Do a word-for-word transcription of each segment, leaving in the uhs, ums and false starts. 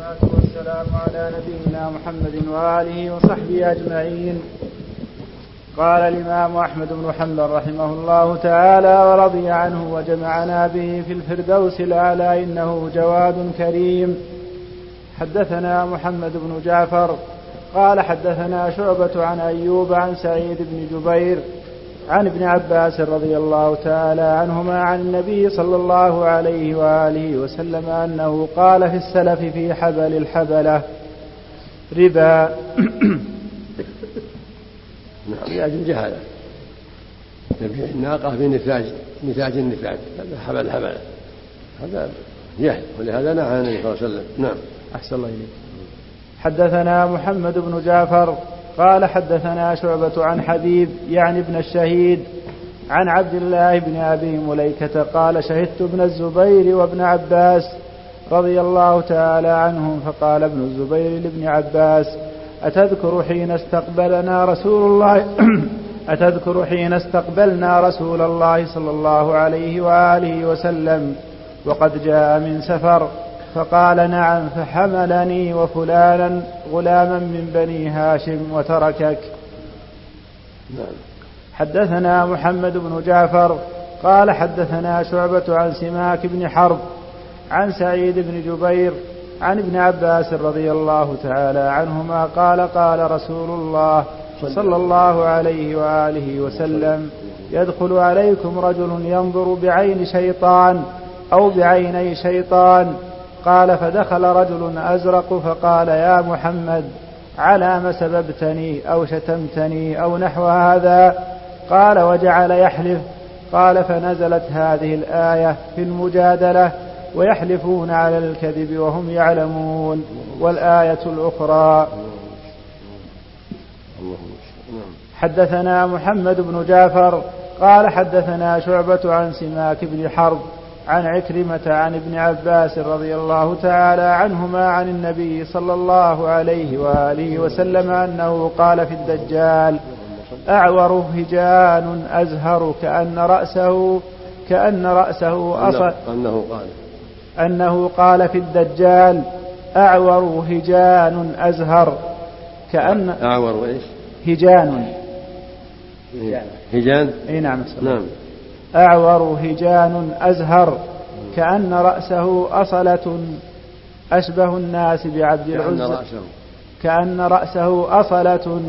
والصلاة والسلام على نبينا محمد وآله وصحبه أجمعين. قال الإمام أحمد بن حنبل رحمه الله تعالى ورضي عنه وجمعنا به في الفردوس الأعلى إنه جواد كريم. حدثنا محمد بن جعفر قال حدثنا شعبة عن أيوب عن سعيد بن جبير عن ابن عباس رضي الله تعالى عنهما عن النبي صلى الله عليه وآله وسلم أنه قال في السلف في حبل الحبلة ربا. نعم، يجب جهالة يبيع الناقة بنتاج نتاج النتاج، هذا حبل الحبلة، هذا جهل، ولهذا نهى عن النبي صلى الله عليه وسلم. نعم. أحسن الله إليك. حدثنا محمد بن جعفر قال حدثنا شعبة عن حبيب يعني ابن الشهيد عن عبد الله بن أبي مليكة قال شهدت ابن الزبير وابن عباس رضي الله تعالى عنهم فقال ابن الزبير لابن عباس أتذكر حين استقبلنا رسول الله أتذكر حين استقبلنا رسول الله صلى الله عليه وآله وسلم وقد جاء من سفر؟ فقال نعم، فحملني وفلانا غلاما من بني هاشم وتركك. نعم. حدثنا محمد بن جعفر قال حدثنا شعبة عن سماك بن حرب عن سعيد بن جبير عن ابن عباس رضي الله تعالى عنهما قال قال رسول الله صلى الله عليه وآله وسلم يدخل عليكم رجل ينظر بعين شيطان أو بعيني شيطان. قال فدخل رجل أزرق فقال يا محمد على ما سببتني أو شتمتني أو نحو هذا؟ قال وجعل يحلف. قال فنزلت هذه الآية في المجادلة ويحلفون على الكذب وهم يعلمون، والآية الأخرى. حدثنا محمد بن جعفر قال حدثنا شعبة عن سماك بن حرب عن عكرمة عن ابن عباس رضي الله تعالى عنهما عن النبي صلى الله عليه وآله وسلم أنه قال في الدجال أعور هجان أزهر كأن رأسه كأن رأسه أصل أنه قال أنه قال في الدجال أعور هجان أزهر كأن أعور إيش هجان هجان أي نعم. نعم. أعور هجان أزهر كأن رأسه أصلة أشبه الناس بعبد العزى كأن رأسه أصلة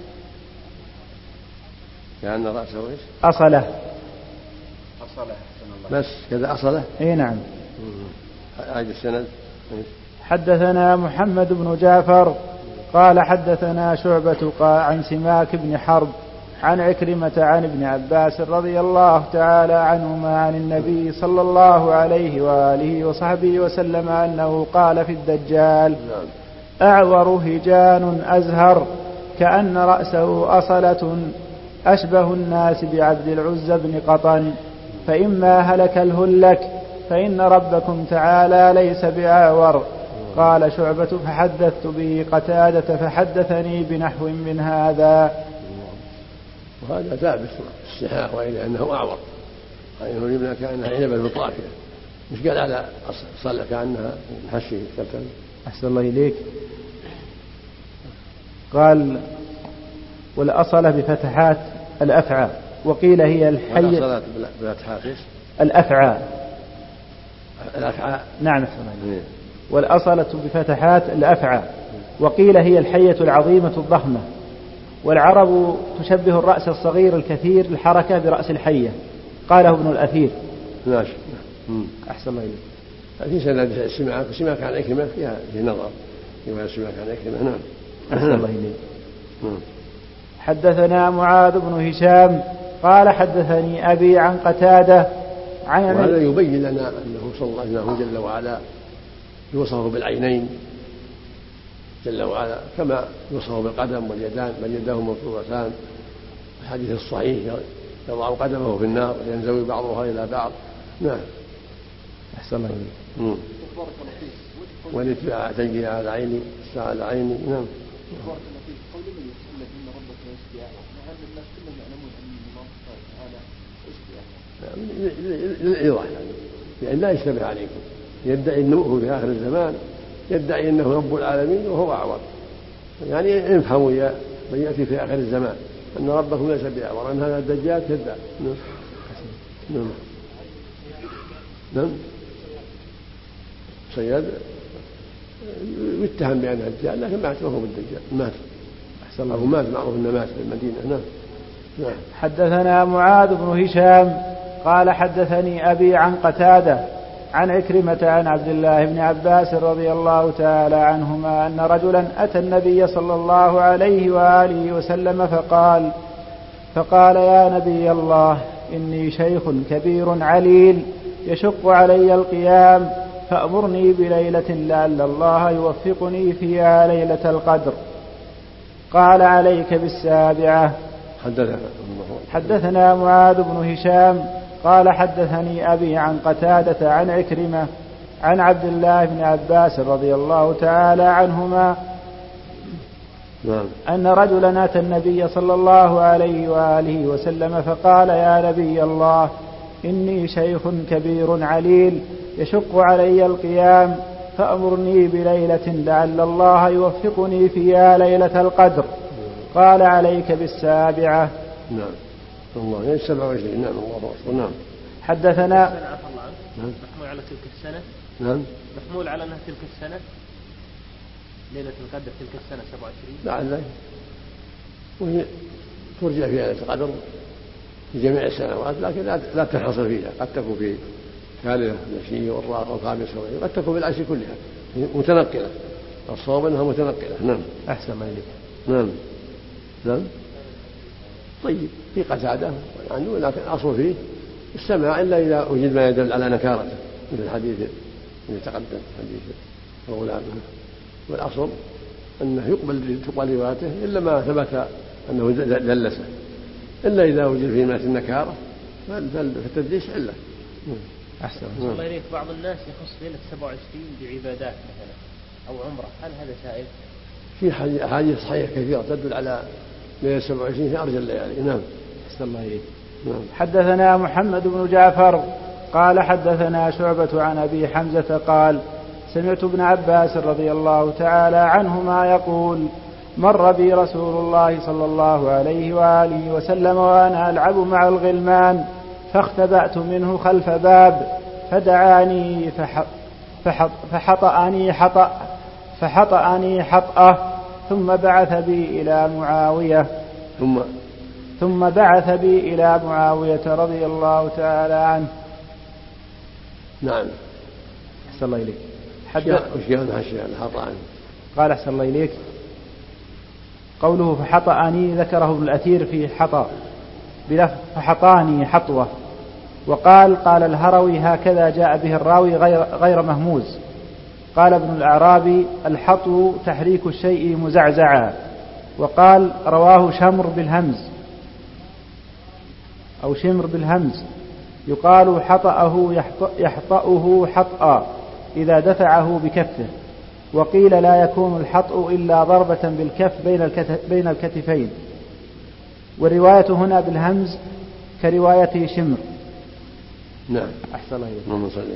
كأن رأسه إيش أصلة أصلة بس كذا أصلة. أي نعم. هذا السند. حدثنا محمد بن جعفر قال حدثنا شعبة عن سماك بن حرب عن عكرمة عن ابن عباس رضي الله تعالى عنهما عن النبي صلى الله عليه وآله وصحبه وسلم أنه قال في الدجال أعور هجان أزهر كأن رأسه أصلة أشبه الناس بعبد العزى بن قطن، فإما هلك الهلك فإن ربكم تعالى ليس بأعور. قال شعبة فحدثت به قتادة فحدثني بنحو من هذا. وهذا ثابت في الصحاح وإلى أنه أعور، عينه اليمنى كأنها عنبة بالطافية، مش قال على صلى كأنها محشي كالكل. أحسن الله إليك. قال والأصلة بفتحات الأفعى وقيل هي الحية. والأصلة بفتحات الأفعى. الأفعى نعم. والأصلة بفتحات الأفعى وقيل هي الحية العظيمة الضخمة. والعرب تشبه الرأس الصغير الكثير الحركة برأس الحية، قاله ابن الأثير. ماشي. أحسن الله إليك. في سند سماك سماك عن عكرمة فيها في نظر فيما سماك عن عكرمة. نعم. أحسن الله إليك. حدثنا معاذ بن هشام قال حدثني أبي عن قتادة عن وهذا يبين لنا أنه صلى الله عليه وسلم جل وعلا يوصف بالعينين جل وعلا كما يوصف بالقدم واليدان بل يداه مبسوطتان. الحديث الصحيح يضع قدمه في النار وينزوي بعضها إلى بعض. نعم. أحسن الله إليك. والاتباع تجري على عيني الساعة على عيني. نعم. للإيضاح يعني لأن لا يشتبه عليكم، يدعي النبوة في آخر الزمان يدعي أنه رب العالمين وهو أعور. يعني يفهموا يا من يأتي في آخر الزمان أن ربكم ليس بأعور، أن هذا الدجال كذاب. نعم نعم صياد يتهم بأنه الدجال لكن ما هو بالدجال، مات أو مات، معروف أنه مات في المدينة. نعم. نعم. حدثنا معاذ بن هشام قال حدثني أبي عن قتادة عن عكرمة عن عبد الله بن عباس رضي الله تعالى عنهما أن رجلا أتى النبي صلى الله عليه وآله وسلم فقال فقال يا نبي الله إني شيخ كبير عليل يشق علي القيام فأمرني بليلة لعل الله يوفقني فيها ليلة القدر. قال عليك بالسابعة. حدثنا معاذ بن هشام قال حدثني أبي عن قتادة عن عكرمة عن عبد الله بن عباس رضي الله تعالى عنهما أن رجلا أتى النبي صلى الله عليه وآله وسلم فقال يا نبي الله إني شيخ كبير عليل يشق علي القيام فأمرني بليلة لعل الله يوفقني فيها ليلة القدر. قال عليك بالسابعة. نعم الله يعني سبعة وعشرين. نعم الله أكبر. نعم. حدثنا محمول على تلك السنة. نعم محمول على أنها تلك السنة ليلة القدر تلك السنة سبعة وعشرين. لعل وهي ترجع في ليلة القدر في جميع السنوات لكن لا تنحصر فيها، قد تكون في ثالثة العشرية والرابعة والخامسة قد تكون في العشر كلها متنقلة. الصواب أنها متنقلة. نعم. أحسن ما إليك. نعم نعم. طيب في قتادة عنه لكن أصل فيه السماع إلا إذا وجد ما يدل على نكارته مثل الحديث الذي تقدم حديث غلامه، والأصل أنه يقبل تقبل روايته إلا ما ثبت أنه دلسه، إلا إذا وجد فيه مات النكارة فالتدليس علة. أحسن الله إليك. بعض الناس يخص ليلة سبعة وعشرين بعبادات مثلا أو عمرة، هل هذا سائل؟ في أحاديث صحيحة كثيرة تدل على ليلة سبعة وعشرين في أرجى الليالي. نعم. أحسن الله إليك. نعم. حدثنا محمد بن جعفر قال حدثنا شعبة عن أبي حمزة قال سمعت ابن عباس رضي الله تعالى عنهما يقول مر بي رسول الله صلى الله عليه وآله وسلم وأنا ألعب مع الغلمان فاختبأت منه خلف باب فدعاني فحط فحطأني حطأ فحطأني حطأة ثم بعث بي إلى معاوية ثم ثم بعث بي إلى معاوية رضي الله تعالى عنه. نعم. أحسن الله إليك. وشيئا أشياء حطأني. قال أحسن الله إليك قوله فحطأني ذكره ابن الأثير في حطأ بلفظ فحطاني حطوة، وقال قال الهروي هكذا جاء به الراوي غير, غير مهموز. قال ابن الأعرابي الحطو تحريك الشيء مزعزعا، وقال رواه شمر بالهمز أو شمر بالهمز يقال حطأه يحطأه حطأ إذا دفعه بكفه، وقيل لا يكون الحطء إلا ضربة بالكف بين الكتفين، والرواية هنا بالهمز كرواية شمر. نعم. أحسن الله إليك. اللهم صل على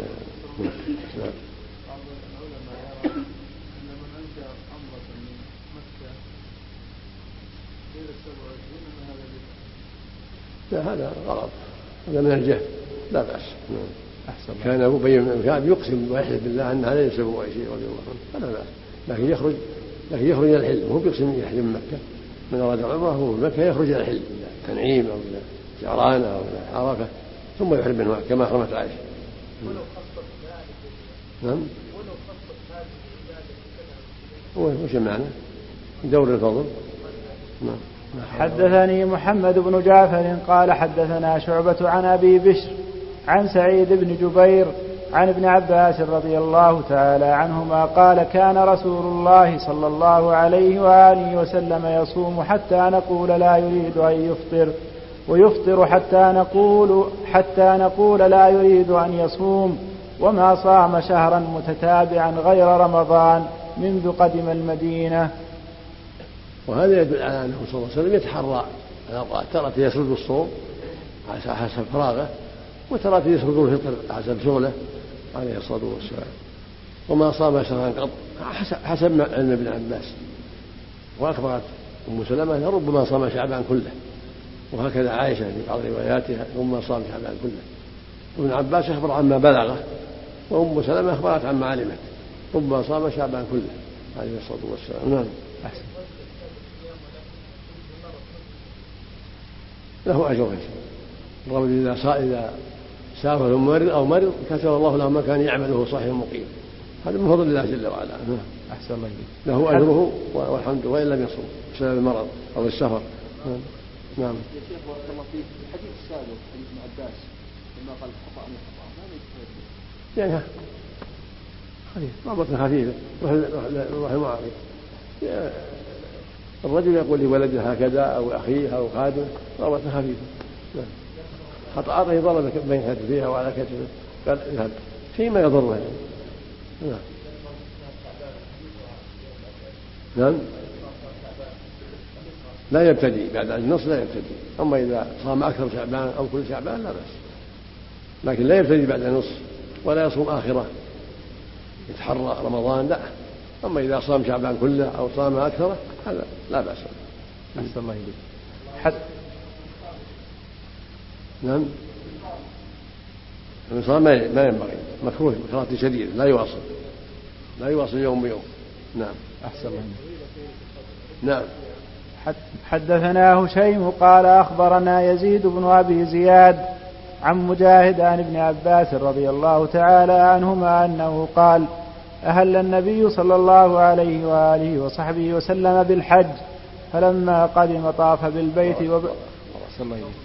لا هذا غلط، هذا من الجهل لا بأس. أحسن. كان أبو بن كعب يقسم ويحلف بالله أن هذا يسبب وعشرين رضي الله عنه فلا بأس، لكن يخرج لكن يخرج إلى الحل، هو بيقسم يحلف من مكة من أراد العمرة هو في مكة يخرج إلى الحل إلى تنعيم أو إلى جعران أو إلى عرفة ثم يحرم من مكة كما حرمت عائشة. نعم. هو وش معنى دور الفضل. نعم. حدثني محمد بن جعفر قال حدثنا شعبة عن أبي بشر عن سعيد بن جبير عن ابن عباس رضي الله تعالى عنهما قال كان رسول الله صلى الله عليه وآله وسلم يصوم حتى نقول لا يريد أن يفطر، ويفطر حتى نقول حتى نقول لا يريد أن يصوم، وما صام شهرا متتابعا غير رمضان منذ قدم المدينة. وهذا يدل على أنه صلى الله عليه وسلم يتحرى الأوقات، ترى يسرد الصوم حسب فراغه، وترى يسرد الفطر حسب شغله عليه الصلاة والسلام. وما صام شهرا قط، حسب ما علم ابن عباس. وأخبرت أم سلمة ربما صام شعبان كله، وهكذا عائشة في بعض رواياتها ربما صام شعبان كله. ابن عباس أخبر عما بلغه، وأم سلمة أخبرت عما علمت ربما صام شعبان كله عليه الصلاة والسلام. نعم. أحسن. له أجر الرجل إذا إذا سافر مرض أو مرض كتب الله له ما كان يعمله صحيح مقيم، هذا من فضل الله جل وعلا. أحسن الله له أجره والحمد وإن لم يصوم بسبب المرض أو السفر. نعم. يا شيخ بارك الله فيك، الحديث السابق حديث ابن عباس لما قال خطأ من خطأ ما يجوز يعني خفيف ضربة خفيفة روح المعارض. الرجل يقول لولده هكذا أو أخيه أو خادمه ضربة خفيفة. خطأ أعطيه ضربة بين كتفيه أو على كتفه قال اذهب فيما يضره. نعم. نعم. لا يبتدي بعد النص، لا يبتدي. أما إذا صام أكثر شعبان أو كل شعبان لا بأس، لكن لا يبتدي بعد النص ولا يصوم آخرة يتحرى رمضان، لا. أما إذا صام شعبان كله أو صام أكثره هذا لا بأس. أحسن الله إليك. حد نعم. الإنسان ما ينبغي، مكروه بكراهة شديدة، لا يواصل لا يواصل يوم بيوم. نعم. أحسن الله. نعم. حدثنا هشيم قال أخبرنا يزيد بن أبي زياد عن مجاهد عن ابن عباس رضي الله تعالى عنهما أنه قال: أهل النبي صلى الله عليه وآله وصحبه وسلم بالحج، فلما قدم طاف بالبيت وب...